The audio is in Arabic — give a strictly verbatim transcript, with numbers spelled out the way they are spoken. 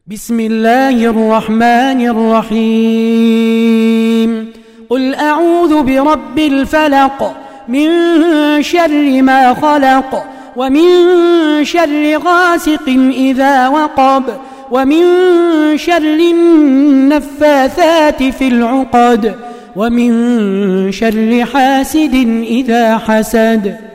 بسم الله الرحمن الرحيم قل أعوذ برب الفلق من شر ما خلق ومن شر غاسق إذا وقب ومن شر النفاثات في العقد ومن شر حاسد إذا حسد.